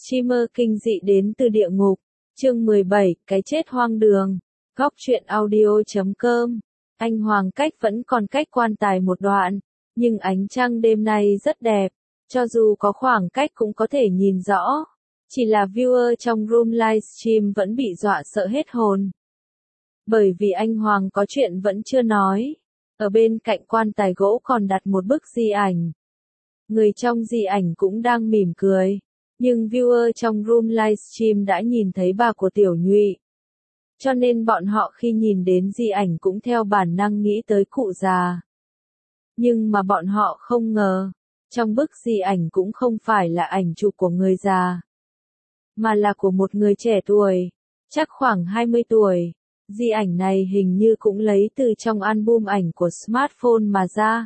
Streamer kinh dị đến từ địa ngục. Chương 17, cái chết hoang đường. Góc truyện audio.com. Anh Hoàng cách vẫn còn cách quan tài một đoạn, nhưng ánh trăng đêm nay rất đẹp, cho dù có khoảng cách cũng có thể nhìn rõ. Chỉ là viewer trong room livestream vẫn bị dọa sợ hết hồn. Bởi vì anh Hoàng có chuyện vẫn chưa nói. Ở bên cạnh quan tài gỗ còn đặt một bức di ảnh. Người trong di ảnh cũng đang mỉm cười. Nhưng viewer trong room livestream đã nhìn thấy bà của Tiểu Nhụy. Cho nên bọn họ khi nhìn đến di ảnh cũng theo bản năng nghĩ tới cụ già. Nhưng mà bọn họ không ngờ, trong bức di ảnh cũng không phải là ảnh chụp của người già, mà là của một người trẻ tuổi, chắc khoảng 20 tuổi. Di ảnh này hình như cũng lấy từ trong album ảnh của smartphone mà ra.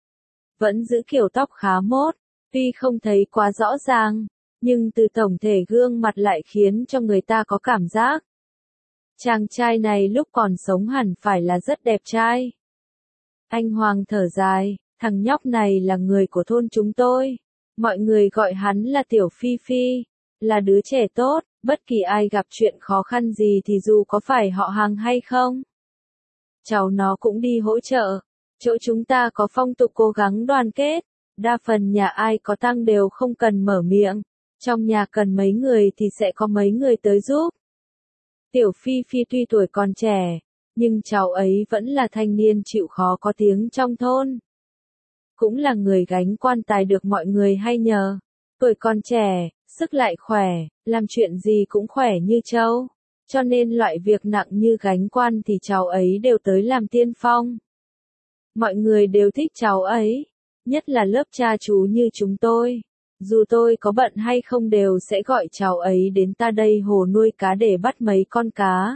Vẫn giữ kiểu tóc khá mốt, tuy không thấy quá rõ ràng, nhưng từ tổng thể gương mặt lại khiến cho người ta có cảm giác chàng trai này lúc còn sống hẳn phải là rất đẹp trai. Anh Hoàng thở dài, thằng nhóc này là người của thôn chúng tôi. Mọi người gọi hắn là Tiểu Phi Phi, là đứa trẻ tốt, bất kỳ ai gặp chuyện khó khăn gì thì dù có phải họ hàng hay không, cháu nó cũng đi hỗ trợ. Chỗ chúng ta có phong tục cố gắng đoàn kết, đa phần nhà ai có tang đều không cần mở miệng, trong nhà cần mấy người thì sẽ có mấy người tới giúp. Tiểu Phi Phi tuy tuổi còn trẻ, nhưng cháu ấy vẫn là thanh niên chịu khó có tiếng trong thôn. Cũng là người gánh quan tài được mọi người hay nhờ. Tuổi còn trẻ, sức lại khỏe, làm chuyện gì cũng khỏe như trâu. Cho nên loại việc nặng như gánh quan thì cháu ấy đều tới làm tiên phong. Mọi người đều thích cháu ấy, nhất là lớp cha chú như chúng tôi. Dù tôi có bận hay không đều sẽ gọi cháu ấy đến ta đây hồ nuôi cá để bắt mấy con cá.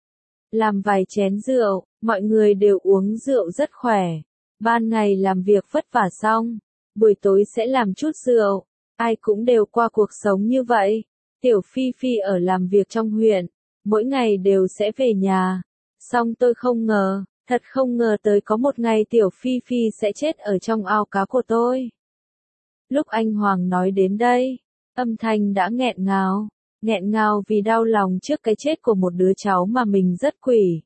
Làm vài chén rượu, mọi người đều uống rượu rất khỏe. Ban ngày làm việc vất vả xong, buổi tối sẽ làm chút rượu. Ai cũng đều qua cuộc sống như vậy. Tiểu Phi Phi ở làm việc trong huyện, mỗi ngày đều sẽ về nhà. Xong tôi không ngờ, thật không ngờ tới có một ngày Tiểu Phi Phi sẽ chết ở trong ao cá của tôi. Lúc anh Hoàng nói đến đây, âm thanh đã nghẹn ngào vì đau lòng trước cái chết của một đứa cháu mà mình rất quỷ.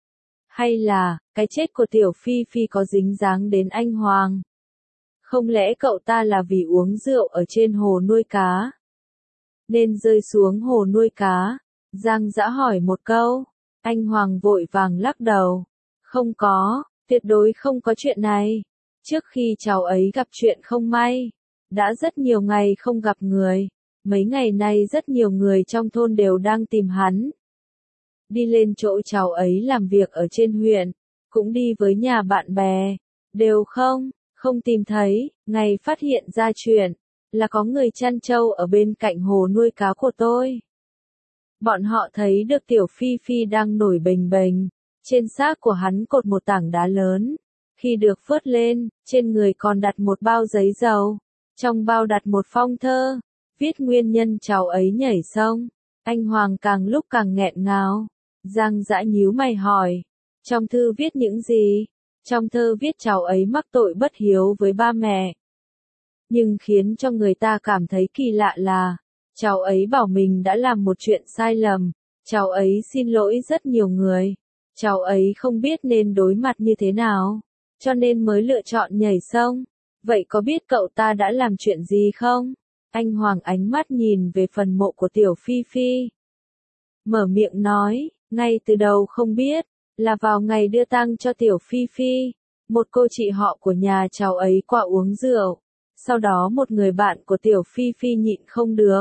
Hay là, cái chết của Tiểu Phi Phi có dính dáng đến anh Hoàng? Không lẽ cậu ta là vì uống rượu ở trên hồ nuôi cá, nên rơi xuống hồ nuôi cá? Giang Dã hỏi một câu. Anh Hoàng vội vàng lắc đầu. Không có, tuyệt đối không có chuyện này. Trước khi cháu ấy gặp chuyện không may, đã rất nhiều ngày không gặp người. Mấy ngày nay rất nhiều người trong thôn đều đang tìm hắn. Đi lên chỗ cháu ấy làm việc ở trên huyện, cũng đi với nhà bạn bè, đều không tìm thấy. Ngày phát hiện ra chuyện, là có người chăn trâu ở bên cạnh hồ nuôi cá của tôi. Bọn họ thấy được Tiểu Phi Phi đang nổi bềnh bềnh, trên xác của hắn cột một tảng đá lớn. Khi được vớt lên, trên người còn đặt một bao giấy dầu, trong bao đặt một phong thơ, viết nguyên nhân cháu ấy nhảy sông. Anh Hoàng càng lúc càng nghẹn ngào. Giang Dã nhíu mày hỏi, trong thư viết những gì? Trong thơ viết cháu ấy mắc tội bất hiếu với ba mẹ. Nhưng khiến cho người ta cảm thấy kỳ lạ là, cháu ấy bảo mình đã làm một chuyện sai lầm, cháu ấy xin lỗi rất nhiều người, cháu ấy không biết nên đối mặt như thế nào, cho nên mới lựa chọn nhảy sông. Vậy có biết cậu ta đã làm chuyện gì không? Anh Hoàng ánh mắt nhìn về phần mộ của Tiểu Phi Phi, mở miệng nói, ngay từ đầu không biết, là vào ngày đưa tang cho Tiểu Phi Phi, một cô chị họ của nhà cháu ấy qua uống rượu. Sau đó một người bạn của Tiểu Phi Phi nhịn không được,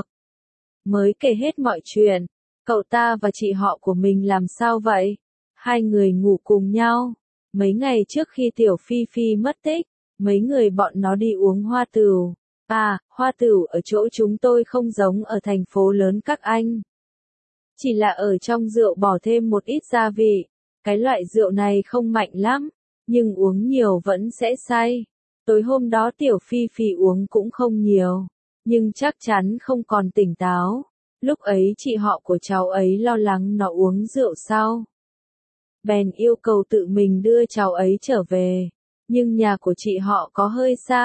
mới kể hết mọi chuyện. Cậu ta và chị họ của mình làm sao vậy? Hai người ngủ cùng nhau. Mấy ngày trước khi Tiểu Phi Phi mất tích, mấy người bọn nó đi uống hoa tửu. À, hoa tửu ở chỗ chúng tôi không giống ở thành phố lớn các anh. Chỉ là ở trong rượu bỏ thêm một ít gia vị. Cái loại rượu này không mạnh lắm, nhưng uống nhiều vẫn sẽ say. Tối hôm đó Tiểu Phi Phi uống cũng không nhiều, nhưng chắc chắn không còn tỉnh táo. Lúc ấy chị họ của cháu ấy lo lắng nó uống rượu sau, bèn yêu cầu tự mình đưa cháu ấy trở về. Nhưng nhà của chị họ có hơi xa,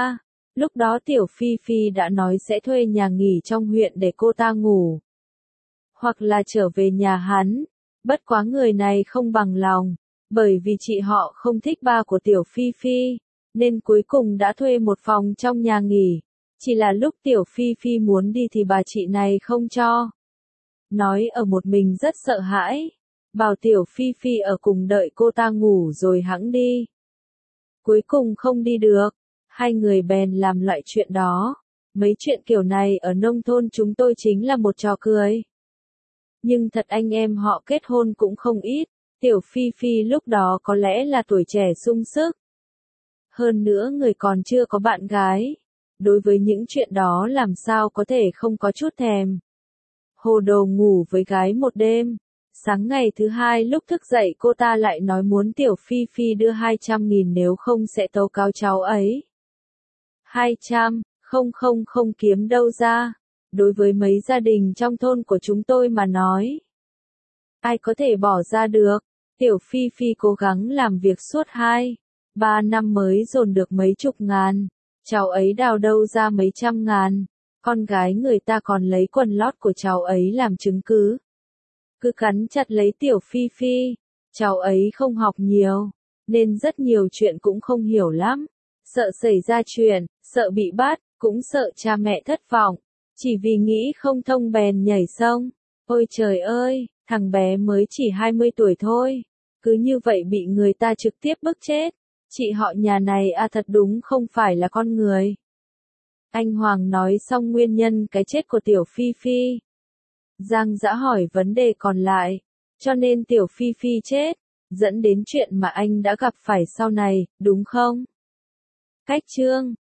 Lúc đó Tiểu Phi Phi đã nói sẽ thuê nhà nghỉ trong huyện để cô ta ngủ. Hoặc là trở về nhà hắn. Bất quá người này không bằng lòng, bởi vì chị họ không thích ba của Tiểu Phi Phi, nên cuối cùng đã thuê một phòng trong nhà nghỉ. Chỉ là lúc Tiểu Phi Phi muốn đi thì bà chị này không cho. Nói ở một mình rất sợ hãi. Bảo Tiểu Phi Phi ở cùng đợi cô ta ngủ rồi hẵng đi. Cuối cùng không đi được. Hai người bèn làm loại chuyện đó. Mấy chuyện kiểu này ở nông thôn chúng tôi chính là một trò cười. Nhưng thật anh em họ kết hôn cũng không ít. Tiểu Phi Phi lúc đó có lẽ là tuổi trẻ sung sức. Hơn nữa người còn chưa có bạn gái. Đối với những chuyện đó làm sao có thể không có chút thèm. Hồ đồ ngủ với gái một đêm. Sáng ngày thứ hai lúc thức dậy cô ta lại nói muốn Tiểu Phi Phi đưa 200.000 nếu không sẽ tố cáo cháu ấy. 200, không kiếm đâu ra. Đối với mấy gia đình trong thôn của chúng tôi mà nói. Ai có thể bỏ ra được. Tiểu Phi Phi cố gắng làm việc suốt 2-3 năm mới dồn được mấy chục ngàn. Cháu ấy đào đâu ra mấy trăm ngàn. Con gái người ta còn lấy quần lót của cháu ấy làm chứng cứ. Cứ cắn chặt lấy Tiểu Phi Phi. Cháu ấy không học nhiều, nên rất nhiều chuyện cũng không hiểu lắm. Sợ xảy ra chuyện, sợ bị bắt, cũng sợ cha mẹ thất vọng. Chỉ vì nghĩ không thông bèn nhảy sông. Ôi trời ơi, thằng bé mới chỉ 20 tuổi thôi. Cứ như vậy bị người ta trực tiếp bức chết. Chị họ nhà này thật đúng không phải là con người. Anh Hoàng nói xong nguyên nhân cái chết của Tiểu Phi Phi. Giang Dã hỏi vấn đề còn lại. Cho nên Tiểu Phi Phi chết, dẫn đến chuyện mà anh đã gặp phải sau này, đúng không? Cách chương